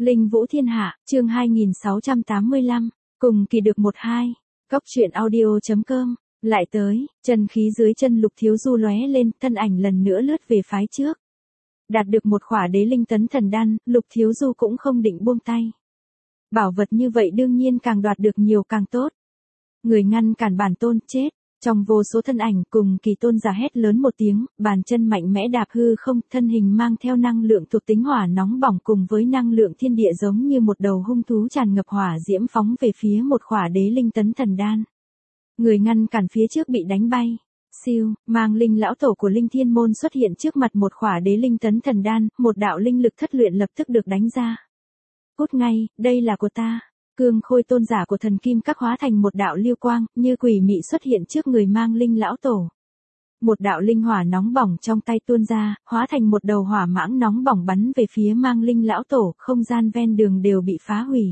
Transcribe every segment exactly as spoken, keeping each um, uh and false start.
Linh Vũ Thiên Hạ, chương hai nghìn sáu trăm tám mươi lăm, cùng kỳ được một hai. Cóc truyện audio.com, lại tới, chân khí dưới chân Lục Thiếu Du lóe lên, thân ảnh lần nữa lướt về phái trước. Đạt được một khỏa đế linh tấn thần đan, Lục Thiếu Du cũng không định buông tay. Bảo vật như vậy đương nhiên càng đoạt được nhiều càng tốt. Người ngăn cản bản tôn chết. Trong vô số thân ảnh cùng kỳ tôn giả hét lớn một tiếng, bàn chân mạnh mẽ đạp hư không, thân hình mang theo năng lượng thuộc tính hỏa nóng bỏng cùng với năng lượng thiên địa giống như một đầu hung thú tràn ngập hỏa diễm phóng về phía một khỏa đế linh tấn thần đan. Người ngăn cản phía trước bị đánh bay. Siêu, mang linh lão tổ của linh thiên môn xuất hiện trước mặt một khỏa đế linh tấn thần đan, một đạo linh lực thất luyện lập tức được đánh ra. Cút ngay, đây là của ta. Cương Khôi tôn giả của thần kim các hóa thành một đạo lưu quang, như quỷ mị xuất hiện trước người mang linh lão tổ. Một đạo linh hỏa nóng bỏng trong tay tuôn ra, hóa thành một đầu hỏa mãng nóng bỏng bắn về phía mang linh lão tổ, không gian ven đường đều bị phá hủy.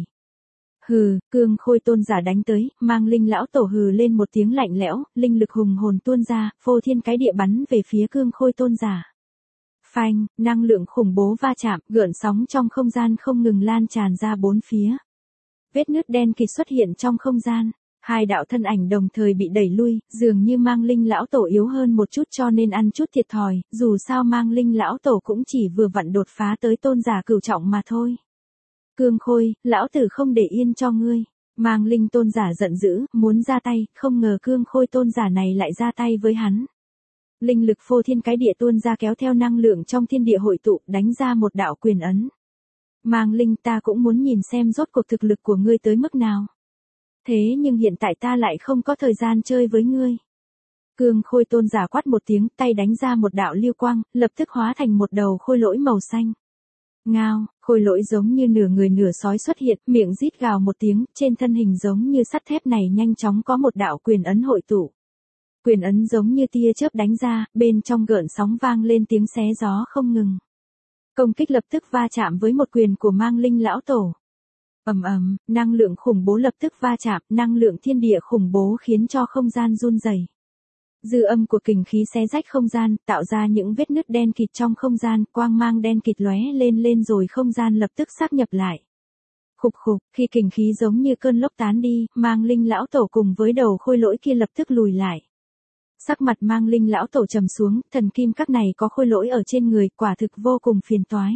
Hừ, Cương Khôi tôn giả đánh tới, mang linh lão tổ hừ lên một tiếng lạnh lẽo, linh lực hùng hồn tuôn ra, phô thiên cái địa bắn về phía Cương Khôi tôn giả. Phanh, năng lượng khủng bố va chạm, gợn sóng trong không gian không ngừng lan tràn ra bốn phía. Vết nứt đen kịt xuất hiện trong không gian, hai đạo thân ảnh đồng thời bị đẩy lui, dường như mang linh lão tổ yếu hơn một chút cho nên ăn chút thiệt thòi, dù sao mang linh lão tổ cũng chỉ vừa vặn đột phá tới tôn giả cửu trọng mà thôi. Cương Khôi, lão tử không để yên cho ngươi. Mang linh tôn giả giận dữ, muốn ra tay, không ngờ Cương Khôi tôn giả này lại ra tay với hắn. Linh lực phô thiên cái địa tuôn ra kéo theo năng lượng trong thiên địa hội tụ, đánh ra một đạo quyền ấn. Mang linh, ta cũng muốn nhìn xem rốt cuộc thực lực của ngươi tới mức nào. Thế nhưng hiện tại ta lại không có thời gian chơi với ngươi. Cương Khôi tôn giả quát một tiếng, tay đánh ra một đạo lưu quang, lập tức hóa thành một đầu khôi lỗi màu xanh. Ngao, khôi lỗi giống như nửa người nửa sói xuất hiện, miệng rít gào một tiếng, trên thân hình giống như sắt thép này nhanh chóng có một đạo quyền ấn hội tụ. Quyền ấn giống như tia chớp đánh ra, bên trong gợn sóng vang lên tiếng xé gió không ngừng. Công kích lập tức va chạm với một quyền của mang linh lão tổ. Ầm ầm, năng lượng khủng bố lập tức va chạm, năng lượng thiên địa khủng bố khiến cho không gian run rẩy. Dư âm của kình khí xé rách không gian, tạo ra những vết nứt đen kịt trong không gian, quang mang đen kịt lóe lên lên rồi không gian lập tức sáp nhập lại. Khục khục, khi kình khí giống như cơn lốc tán đi, mang linh lão tổ cùng với đầu khôi lỗi kia lập tức lùi lại. Sắc mặt mang linh lão tổ trầm xuống, thần kim các này có khôi lỗi ở trên người, quả thực vô cùng phiền toái.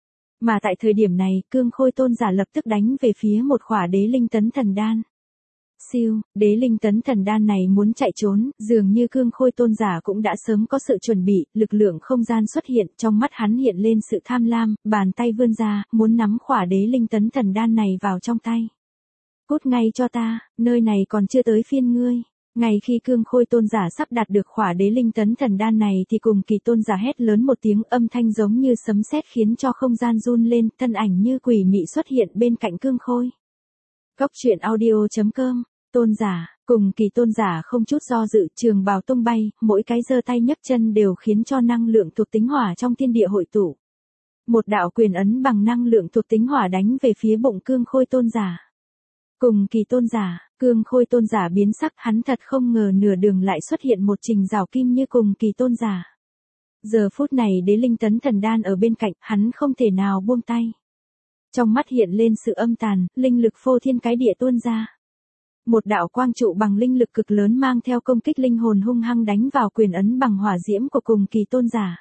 Mà tại thời điểm này, Cương Khôi tôn giả lập tức đánh về phía một khỏa đế linh tấn thần đan. Siêu, đế linh tấn thần đan này muốn chạy trốn, dường như Cương Khôi tôn giả cũng đã sớm có sự chuẩn bị, lực lượng không gian xuất hiện, trong mắt hắn hiện lên sự tham lam, bàn tay vươn ra, muốn nắm khỏa đế linh tấn thần đan này vào trong tay. Cút ngay cho ta, nơi này còn chưa tới phiên ngươi. Ngay khi Cương Khôi tôn giả sắp đạt được khỏa đế linh tấn thần đan này thì cùng kỳ tôn giả hét lớn một tiếng, âm thanh giống như sấm sét khiến cho không gian run lên, thân ảnh như quỷ mị xuất hiện bên cạnh Cương Khôi. Cóc truyện audio.com, tôn giả, cùng kỳ tôn giả không chút do dự, trường bào tung bay, mỗi cái giơ tay nhấc chân đều khiến cho năng lượng thuộc tính hỏa trong thiên địa hội tụ. Một đạo quyền ấn bằng năng lượng thuộc tính hỏa đánh về phía bụng Cương Khôi tôn giả. Cùng kỳ tôn giả, Cương Khôi tôn giả biến sắc, hắn thật không ngờ nửa đường lại xuất hiện một trình rào kim như cùng kỳ tôn giả. Giờ phút này đế linh tấn thần đan ở bên cạnh, hắn không thể nào buông tay. Trong mắt hiện lên sự âm tàn, linh lực phô thiên cái địa tuôn ra. Một đạo quang trụ bằng linh lực cực lớn mang theo công kích linh hồn hung hăng đánh vào quyền ấn bằng hỏa diễm của cùng kỳ tôn giả.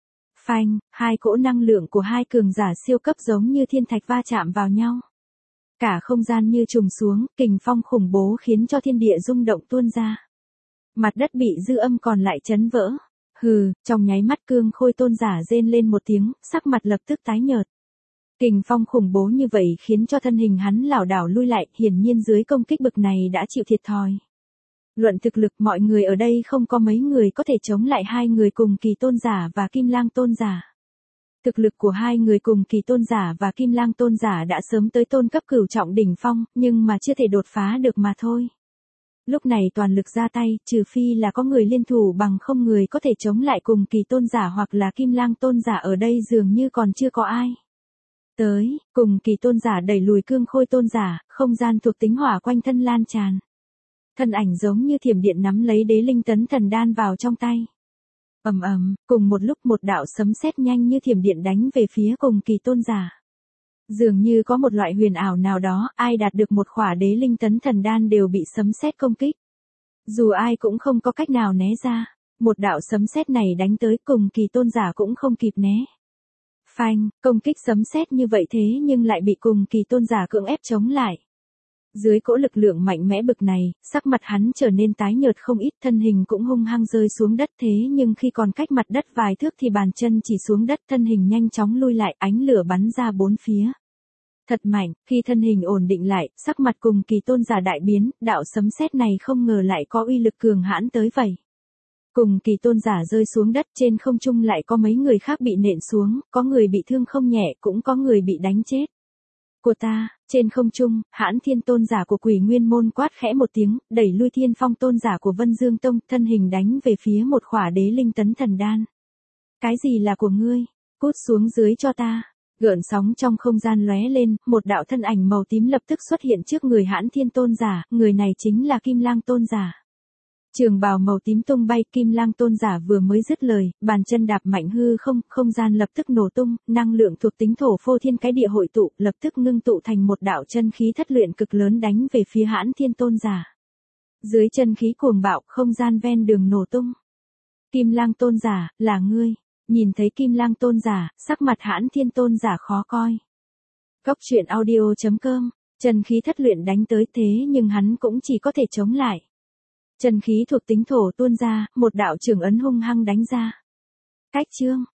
Phanh, hai cỗ năng lượng của hai cường giả siêu cấp giống như thiên thạch va chạm vào nhau. Cả không gian như trùng xuống, kình phong khủng bố khiến cho thiên địa rung động tuôn ra. Mặt đất bị dư âm còn lại chấn vỡ. Hừ, trong nháy mắt Cương Khôi tôn giả rên lên một tiếng, sắc mặt lập tức tái nhợt. Kình phong khủng bố như vậy khiến cho thân hình hắn lảo đảo lui lại, hiển nhiên dưới công kích bực này đã chịu thiệt thòi. Luận thực lực mọi người ở đây không có mấy người có thể chống lại hai người cùng kỳ tôn giả và kim lang tôn giả. Thực lực của hai người cùng kỳ tôn giả và kim lang tôn giả đã sớm tới tôn cấp cửu trọng đỉnh phong, nhưng mà chưa thể đột phá được mà thôi. Lúc này toàn lực ra tay, trừ phi là có người liên thủ bằng không người có thể chống lại cùng kỳ tôn giả hoặc là kim lang tôn giả ở đây dường như còn chưa có ai. Tới, cùng kỳ tôn giả đẩy lùi Cương Khôi tôn giả, không gian thuộc tính hỏa quanh thân lan tràn. Thân ảnh giống như thiểm điện nắm lấy đế linh tấn thần đan vào trong tay. Ầm ầm, cùng một lúc một đạo sấm sét nhanh như thiểm điện đánh về phía cùng kỳ tôn giả. Dường như có một loại huyền ảo nào đó, ai đạt được một khỏa đế linh tấn thần đan đều bị sấm sét công kích. Dù ai cũng không có cách nào né ra, một đạo sấm sét này đánh tới cùng kỳ tôn giả cũng không kịp né. Phanh, công kích sấm sét như vậy thế nhưng lại bị cùng kỳ tôn giả cưỡng ép chống lại. Dưới cỗ lực lượng mạnh mẽ bực này, sắc mặt hắn trở nên tái nhợt không ít, thân hình cũng hung hăng rơi xuống đất, thế nhưng khi còn cách mặt đất vài thước thì bàn chân chỉ xuống đất, thân hình nhanh chóng lui lại, ánh lửa bắn ra bốn phía. Thật mạnh, khi thân hình ổn định lại, sắc mặt cùng kỳ tôn giả đại biến, đạo sấm sét này không ngờ lại có uy lực cường hãn tới vậy. Cùng kỳ tôn giả rơi xuống đất, trên không trung lại có mấy người khác bị nện xuống, có người bị thương không nhẹ, cũng có người bị đánh chết. Của ta, trên không trung, Hãn Thiên tôn giả của Quỷ Nguyên môn quát khẽ một tiếng, đẩy lui Thiên Phong tôn giả của Vân Dương tông, thân hình đánh về phía một khỏa đế linh tấn thần đan. Cái gì là của ngươi? Cút xuống dưới cho ta. Gợn sóng trong không gian lóe lên, một đạo thân ảnh màu tím lập tức xuất hiện trước người Hãn Thiên tôn giả, người này chính là Kim Lang tôn giả. Trường bào màu tím tung bay, Kim Lang tôn giả vừa mới dứt lời, bàn chân đạp mạnh hư không, không gian lập tức nổ tung, năng lượng thuộc tính thổ phô thiên cái địa hội tụ, lập tức ngưng tụ thành một đạo chân khí thất luyện cực lớn đánh về phía Hãn Thiên tôn giả. Dưới chân khí cuồng bạo, không gian ven đường nổ tung. Kim Lang tôn giả, là ngươi. Nhìn thấy Kim Lang tôn giả, sắc mặt Hãn Thiên tôn giả khó coi. Cốc truyện audio chấm com, chân khí thất luyện đánh tới thế nhưng hắn cũng chỉ có thể chống lại. Chân khí thuộc tính thổ tuôn ra, một đạo trưởng ấn hung hăng đánh ra. Cách chương